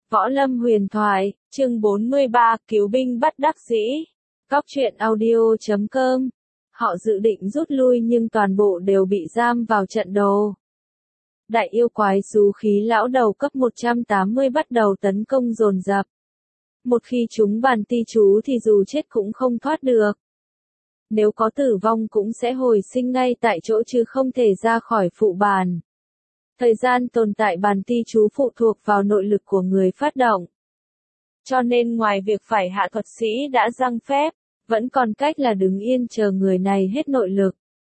Võ Lâm huyền thoại, chương 43, cứu binh bất đắc dĩ. Cóc truyện audio.com. Họ dự định rút lui nhưng toàn bộ đều bị giam vào trận đồ. Đại yêu quái xú khí lão đầu cấp 180 bắt đầu tấn công dồn dập. Một khi chúng bàn ti chú thì dù chết cũng không thoát được. Nếu có tử vong cũng sẽ hồi sinh ngay tại chỗ chứ không thể ra khỏi phụ bàn. Thời gian tồn tại bàn ti chú phụ thuộc vào nội lực của người phát động. Cho nên ngoài việc phải hạ thuật sĩ đã răng phép, vẫn còn cách là đứng yên chờ người này hết nội lực.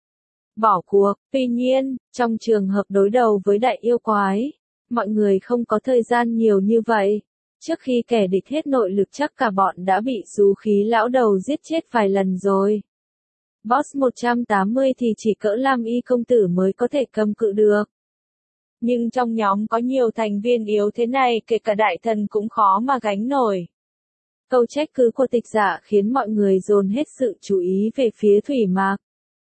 Bỏ cuộc, tuy nhiên, trong trường hợp đối đầu với đại yêu quái, mọi người không có thời gian nhiều như vậy. Trước khi kẻ địch hết nội lực chắc cả bọn đã bị xú khí lão đầu giết chết vài lần rồi. Boss 180 thì chỉ cỡ Lam Y công tử mới có thể cầm cự được. Nhưng trong nhóm có nhiều thành viên yếu thế này kể cả đại thần cũng khó mà gánh nổi. Câu trách cứ của Tịch Dạ khiến mọi người dồn hết sự chú ý về phía Thủy Mạc.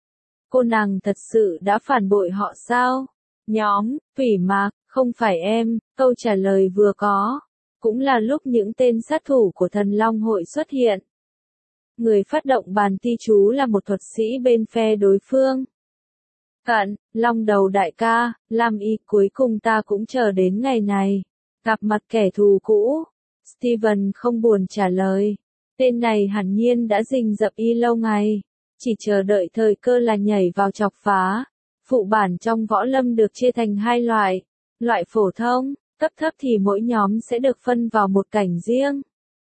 Cô nàng thật sự đã phản bội họ sao? Nhóm, Thủy Mạc, không phải em, câu trả lời vừa có. Cũng là lúc những tên sát thủ của Thần Long hội xuất hiện. Người phát động bàn ti chú là một thuật sĩ bên phe đối phương. Cận, Long đầu đại ca, Lam Y, cuối cùng ta cũng chờ đến ngày này. Gặp mặt kẻ thù cũ. Steven không buồn trả lời. Tên này hẳn nhiên đã rình rập y lâu ngày. Chỉ chờ đợi thời cơ là nhảy vào chọc phá. Phụ bản trong võ lâm được chia thành hai loại. Loại phổ thông, cấp thấp thì mỗi nhóm sẽ được phân vào một cảnh riêng.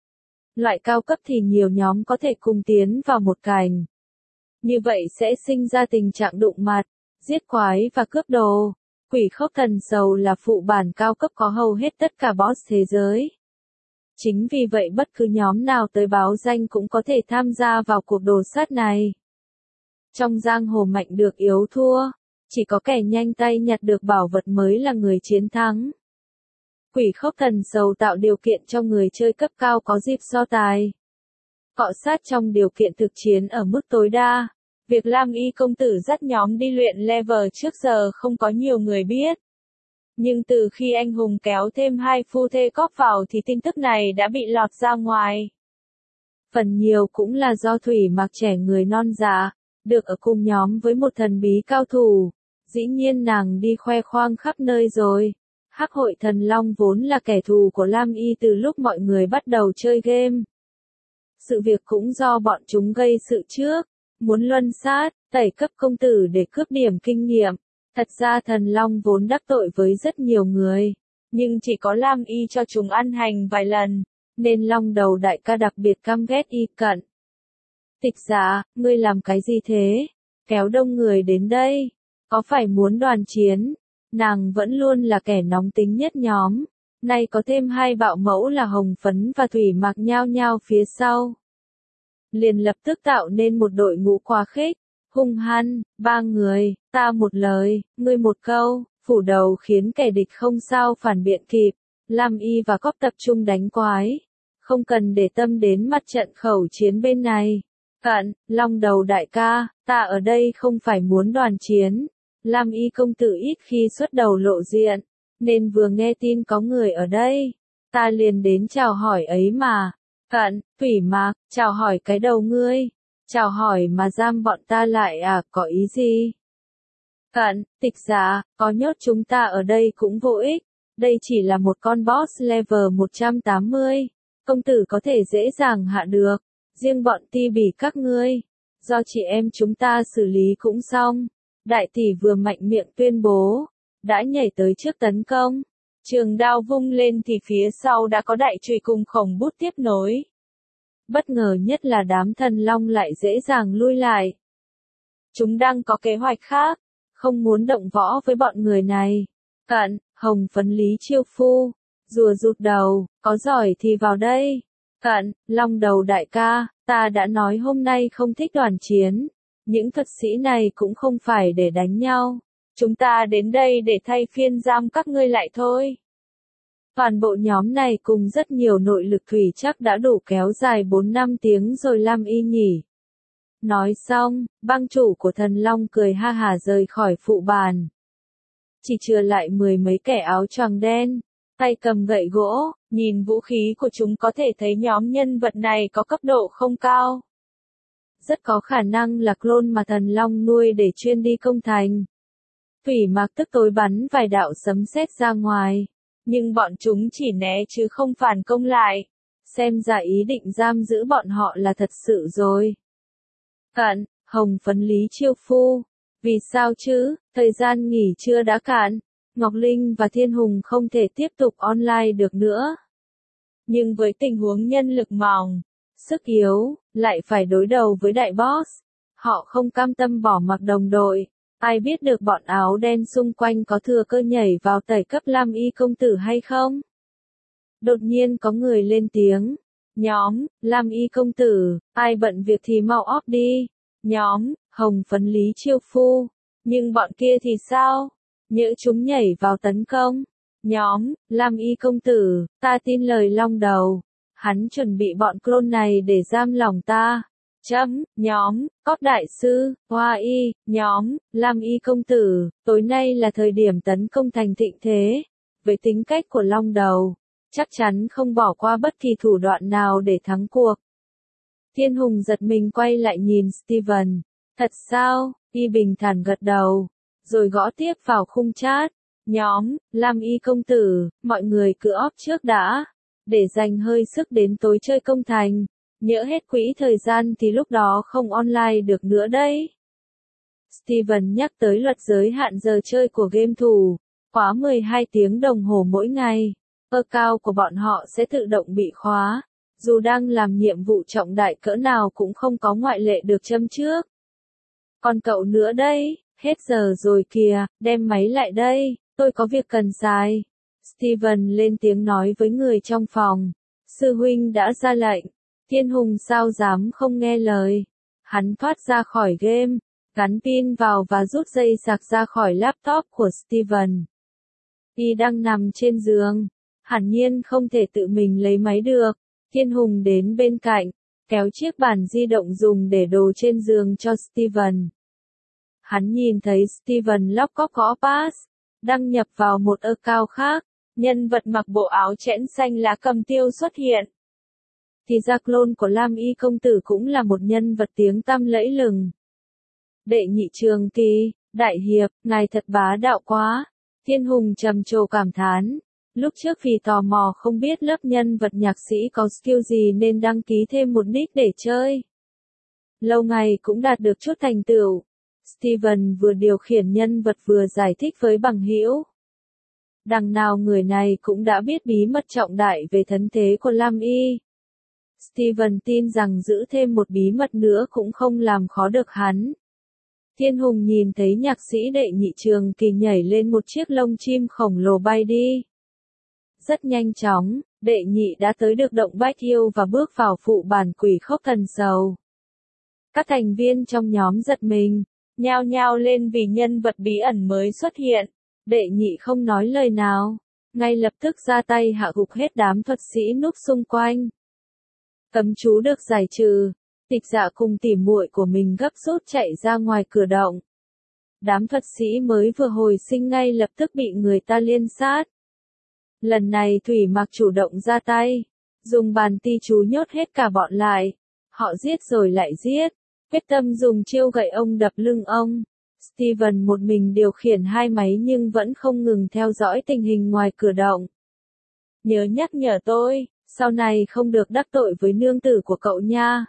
Loại cao cấp thì nhiều nhóm có thể cùng tiến vào một cảnh. Như vậy sẽ sinh ra tình trạng đụng mặt, giết quái và cướp đồ. Quỷ khốc thần sầu là phụ bản cao cấp có hầu hết tất cả boss thế giới. Chính vì vậy bất cứ nhóm nào tới báo danh cũng có thể tham gia vào cuộc đồ sát này. Trong giang hồ mạnh được yếu thua, chỉ có kẻ nhanh tay nhặt được bảo vật mới là người chiến thắng. Quỷ khốc thần sầu tạo điều kiện cho người chơi cấp cao có dịp so tài. Cọ sát trong điều kiện thực chiến ở mức tối đa. Việc Lam Y công tử dắt nhóm đi luyện level trước giờ không có nhiều người biết. Nhưng từ khi anh hùng kéo thêm hai phu thê cóc vào thì tin tức này đã bị lọt ra ngoài. Phần nhiều cũng là do Thủy Mạc trẻ người non dạ, được ở cùng nhóm với một thần bí cao thủ. Dĩ nhiên nàng đi khoe khoang khắp nơi rồi. Hắc hội Thần Long vốn là kẻ thù của Lam Y từ lúc mọi người bắt đầu chơi game. Sự việc cũng do bọn chúng gây sự trước, muốn luân sát, tẩy cấp công tử để cướp điểm kinh nghiệm. Thật ra Thần Long vốn đắc tội với rất nhiều người, nhưng chỉ có Lam Y cho chúng ăn hành vài lần, nên Long đầu đại ca đặc biệt căm ghét y cận. Tịch Dạ, ngươi làm cái gì thế? Kéo đông người đến đây, có phải muốn đoàn chiến? Nàng vẫn luôn là kẻ nóng tính nhất nhóm, nay có thêm hai bạo mẫu là Hồng Phấn và Thủy Mạc nhao nhao phía sau. Liền lập tức tạo nên một đội ngũ quá khích, hung hăng, ba người, ta một lời, ngươi một câu, phủ đầu khiến kẻ địch không sao phản biện kịp. Lam Y và Cóc tập trung đánh quái, không cần để tâm đến mặt trận khẩu chiến bên này. Cận, Long đầu đại ca, ta ở đây không phải muốn đoàn chiến. Lam Y công tử ít khi xuất đầu lộ diện, nên vừa nghe tin có người ở đây, ta liền đến chào hỏi ấy mà. Cận, Thủy Mạc, chào hỏi cái đầu ngươi, chào hỏi mà giam bọn ta lại à, có ý gì? Cận, Tịch Dạ, có nhốt chúng ta ở đây cũng vô ích, đây chỉ là một con boss level 180, công tử có thể dễ dàng hạ được, riêng bọn ti bỉ các ngươi, do chị em chúng ta xử lý cũng xong. Đại tỷ vừa mạnh miệng tuyên bố, đã nhảy tới trước tấn công. Trường đao vung lên thì phía sau đã có đại chùy cùng khổng bút tiếp nối. Bất ngờ nhất là đám Thần Long lại dễ dàng lui lại. Chúng đang có kế hoạch khác, không muốn động võ với bọn người này. Cận, Hồng Phấn Lý Chiêu Phu, rùa rụt đầu, có giỏi thì vào đây. Cận, Long đầu đại ca, ta đã nói hôm nay không thích đoàn chiến. Những thuật sĩ này cũng không phải để đánh nhau. Chúng ta đến đây để thay phiên giam các ngươi lại thôi. Toàn bộ nhóm này cùng rất nhiều nội lực thủy chắc đã đủ kéo dài 4-5 tiếng rồi Lam Y nhỉ. Nói xong, bang chủ của Thần Long cười ha hả rời khỏi phụ bàn. Chỉ chừa lại 10 mấy kẻ áo choàng đen. tay cầm gậy gỗ, nhìn vũ khí của chúng có thể thấy nhóm nhân vật này có cấp độ không cao. Rất có khả năng là clone mà thần long nuôi để chuyên đi công thành. Thủy Mạc tức tối bắn vài đạo sấm sét ra ngoài, nhưng bọn chúng chỉ né chứ không phản công lại. Xem ra ý định giam giữ bọn họ là thật sự rồi. Cạn, hồng phấn Lý Chiêu Phu. Vì sao chứ, thời gian nghỉ trưa đã cạn. Ngọc Linh và Thiên Hùng không thể tiếp tục online được nữa. Nhưng với tình huống nhân lực mỏng, sức yếu, lại phải đối đầu với đại boss. Họ không cam tâm bỏ mặc đồng đội. Ai biết được bọn áo đen xung quanh có thừa cơ nhảy vào tẩy cấp Lam Y công tử hay không? Đột nhiên có người lên tiếng. Nhóm, Lam Y công tử, ai bận việc thì mau off đi. Nhóm, hồng phấn Lý Chiêu Phu. Nhưng bọn kia thì sao? Nhỡ chúng nhảy vào tấn công. Nhóm, Lam Y công tử, ta tin lời long đầu. Hắn chuẩn bị bọn clone này để giam lỏng ta. Nhóm, Cóp đại sư, Hoa Y, nhóm, Lam Y công tử, tối nay là thời điểm tấn công thành thịnh thế. Với tính cách của long đầu, chắc chắn không bỏ qua bất kỳ thủ đoạn nào để thắng cuộc. Thiên Hùng giật mình quay lại nhìn Steven. Thật sao? Y bình thản gật đầu, rồi gõ tiếp vào khung chat. Nhóm, Lam Y công tử, mọi người cứ off trước đã, để dành hơi sức đến tối chơi công thành. Nhỡ hết quỹ thời gian thì lúc đó không online được nữa đấy. Steven nhắc tới luật giới hạn giờ chơi của game thủ, khóa 12 tiếng đồng hồ mỗi ngày. Account của bọn họ sẽ tự động bị khóa, dù đang làm nhiệm vụ trọng đại cỡ nào cũng không có ngoại lệ được châm trước. Còn cậu nữa đây, hết giờ rồi kìa, đem máy lại đây, tôi có việc cần xài. Steven lên tiếng nói với người trong phòng. Sư huynh đã ra lệnh. Thiên Hùng sao dám không nghe lời. Hắn thoát ra khỏi game, gắn pin vào và rút dây sạc ra khỏi laptop của Steven. Y đang nằm trên giường, hẳn nhiên không thể tự mình lấy máy được. Thiên Hùng đến bên cạnh, kéo chiếc bàn di động dùng để đồ trên giường cho Steven. Hắn nhìn thấy Steven lóc cóc gõ pass, đăng nhập vào một account khác, nhân vật mặc bộ áo chẽn xanh lá cầm tiêu xuất hiện. Thì ra clone của Lam Y công tử cũng là một nhân vật tiếng tăm lẫy lừng. Đệ nhị Trường Kỳ, đại hiệp, ngài thật bá đạo quá. Thiên Hùng trầm trồ cảm thán. Lúc trước vì tò mò không biết lớp nhân vật nhạc sĩ có skill gì nên đăng ký thêm một nick để chơi. Lâu ngày cũng đạt được chút thành tựu. Steven vừa điều khiển nhân vật vừa giải thích với bằng hữu. Đằng nào người này cũng đã biết bí mật trọng đại về thân thế của Lam Y. Steven tin rằng giữ thêm một bí mật nữa cũng không làm khó được hắn. Thiên Hùng nhìn thấy nhạc sĩ đệ nhị Trường Kỳ nhảy lên một chiếc lông chim khổng lồ bay đi. Rất nhanh chóng, đệ nhị đã tới được động Bách Yêu và bước vào phụ bản Quỷ Khốc Thần Sầu. Các thành viên trong nhóm giật mình, nhao nhao lên vì nhân vật bí ẩn mới xuất hiện. Đệ nhị không nói lời nào, ngay lập tức ra tay hạ gục hết đám thuật sĩ núp xung quanh. Cấm chú được giải trừ, Tịch Dạ cùng tỉ muội của mình gấp rút chạy ra ngoài cửa động. Đám thuật sĩ mới vừa hồi sinh ngay lập tức bị người ta liên sát. Lần này Thủy Mạc chủ động ra tay, dùng bàn ti chú nhốt hết cả bọn lại. Họ giết rồi lại giết, quyết tâm dùng chiêu gậy ông đập lưng ông. Steven một mình điều khiển hai máy nhưng vẫn không ngừng theo dõi tình hình ngoài cửa động. Nhớ nhắc nhở tôi, sau này không được đắc tội với nương tử của cậu nha.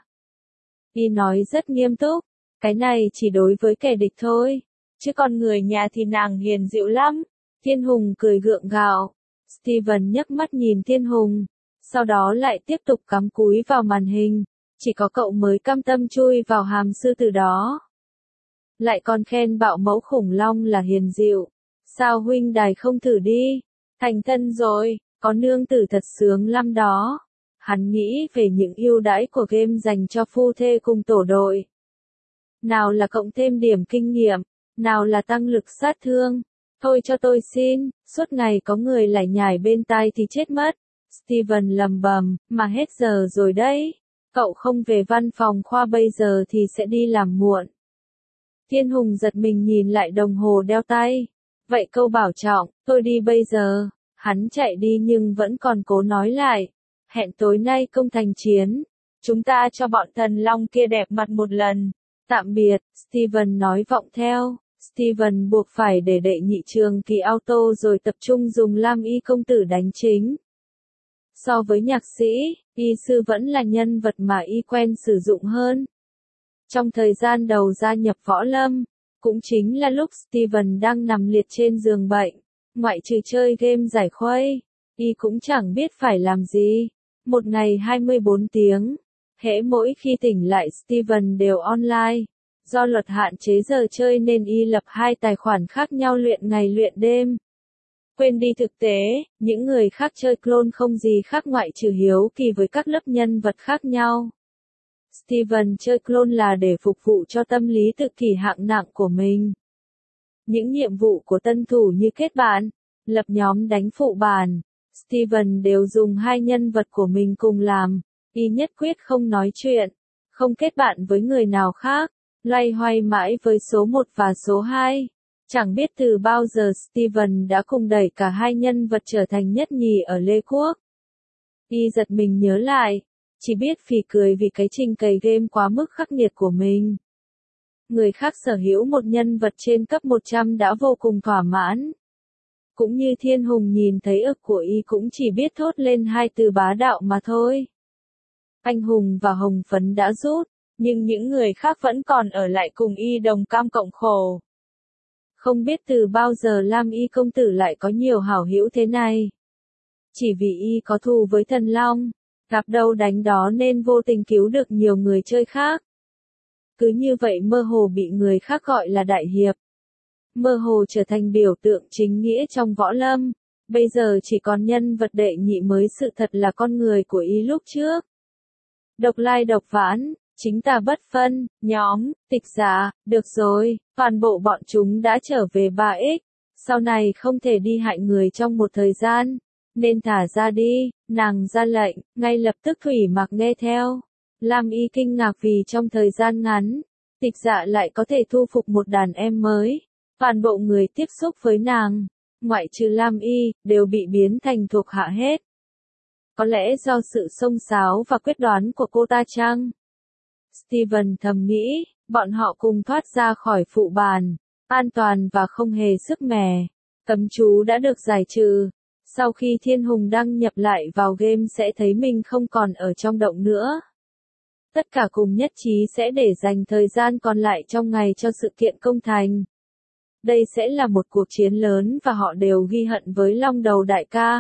Y nói rất nghiêm túc, cái này chỉ đối với kẻ địch thôi, chứ còn người nhà thì nàng hiền dịu lắm. Thiên Hùng cười gượng gạo. Steven nhấc mắt nhìn Thiên Hùng, sau đó lại tiếp tục cắm cúi vào màn hình. Chỉ có cậu mới cam tâm chui vào hàm sư tử đó. Lại còn khen bạo mẫu khủng long là hiền dịu. Sao huynh đài không thử đi? Thành thân rồi, có nương tử thật sướng lắm đó. Hắn nghĩ về những ưu đãi của game dành cho phu thê cùng tổ đội. Nào là cộng thêm điểm kinh nghiệm, nào là tăng lực sát thương. Thôi cho tôi xin, suốt ngày có người lải nhải bên tai thì chết mất. Steven lầm bầm, mà hết giờ rồi đấy. Cậu không về văn phòng khoa bây giờ thì sẽ đi làm muộn. Thiên Hùng giật mình nhìn lại đồng hồ đeo tay. Vậy câu bảo trọng, tôi đi bây giờ. Hắn chạy đi nhưng vẫn còn cố nói lại. Hẹn tối nay công thành chiến. Chúng ta cho bọn thần long kia đẹp mặt một lần. Tạm biệt, Steven nói vọng theo. Steven buộc phải để đệ nhị trường kỳ auto rồi tập trung dùng Lam Y công tử đánh chính. So với nhạc sĩ, y sư vẫn là nhân vật mà y quen sử dụng hơn. Trong thời gian đầu gia nhập võ lâm, cũng chính là lúc Steven đang nằm liệt trên giường bệnh, ngoại trừ chơi game giải khuây, y cũng chẳng biết phải làm gì. Một ngày 24 tiếng, hễ mỗi khi tỉnh lại Steven đều online. Do luật hạn chế giờ chơi nên y lập 2 tài khoản khác nhau luyện ngày luyện đêm. Quên đi thực tế, những người khác chơi clone không gì khác ngoại trừ hiếu kỳ với các lớp nhân vật khác nhau. Steven chơi clone là để phục vụ cho tâm lý tự kỷ hạng nặng của mình. Những nhiệm vụ của tân thủ như kết bạn, lập nhóm đánh phụ bản, Steven đều dùng 2 nhân vật của mình cùng làm, y nhất quyết không nói chuyện, không kết bạn với người nào khác, loay hoay mãi với số 1 và số 2. Chẳng biết từ bao giờ Steven đã cùng đẩy cả 2 nhân vật trở thành nhất nhì ở Lê Quốc. Y giật mình nhớ lại, chỉ biết phì cười vì cái trình cày game quá mức khắc nghiệt của mình. Người khác sở hữu một nhân vật trên cấp 100 đã vô cùng thỏa mãn. Cũng như Thiên Hùng nhìn thấy ức của y cũng chỉ biết thốt lên 2 từ bá đạo mà thôi. Anh Hùng và Hồng Phấn đã rút, nhưng những người khác vẫn còn ở lại cùng y đồng cam cộng khổ. Không biết từ bao giờ Lam Y công tử lại có nhiều hảo hữu thế này. Chỉ vì y có thù với thần long, gặp đâu đánh đó nên vô tình cứu được nhiều người chơi khác. Cứ như vậy mơ hồ bị người khác gọi là đại hiệp. Mơ hồ trở thành biểu tượng chính nghĩa trong võ lâm. Bây giờ chỉ còn nhân vật đệ nhị mới sự thật là con người của y lúc trước. Độc lai độc vãn, chính tà bất phân, nhóm, tịch giả, được rồi, toàn bộ bọn chúng đã trở về 3X. Sau này không thể đi hại người trong một thời gian, nên thả ra đi, nàng ra lệnh, ngay lập tức Thủy Mặc nghe theo. Lam Y kinh ngạc vì trong thời gian ngắn, tịch dạ lại có thể thu phục một đàn em mới. Toàn bộ người tiếp xúc với nàng, ngoại trừ Lam Y, đều bị biến thành thuộc hạ hết. Có lẽ do sự xông xáo và quyết đoán của cô ta chăng? Steven thầm nghĩ, bọn họ cùng thoát ra khỏi phụ bàn, an toàn và không hề sức mẻ. Cấm chú đã được giải trừ. Sau khi Thiên Hùng đăng nhập lại vào game sẽ thấy mình không còn ở trong động nữa. Tất cả cùng nhất trí sẽ để dành thời gian còn lại trong ngày cho sự kiện công thành. Đây sẽ là một cuộc chiến lớn và họ đều ghi hận với Long Đầu đại ca.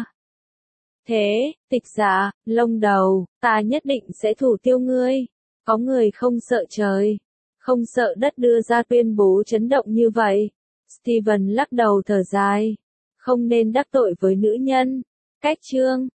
Thế, tịch giả, Long Đầu, ta nhất định sẽ thủ tiêu ngươi. Có người không sợ trời, không sợ đất đưa ra tuyên bố chấn động như vậy. Steven lắc đầu thở dài. Không nên đắc tội với nữ nhân. Cách chương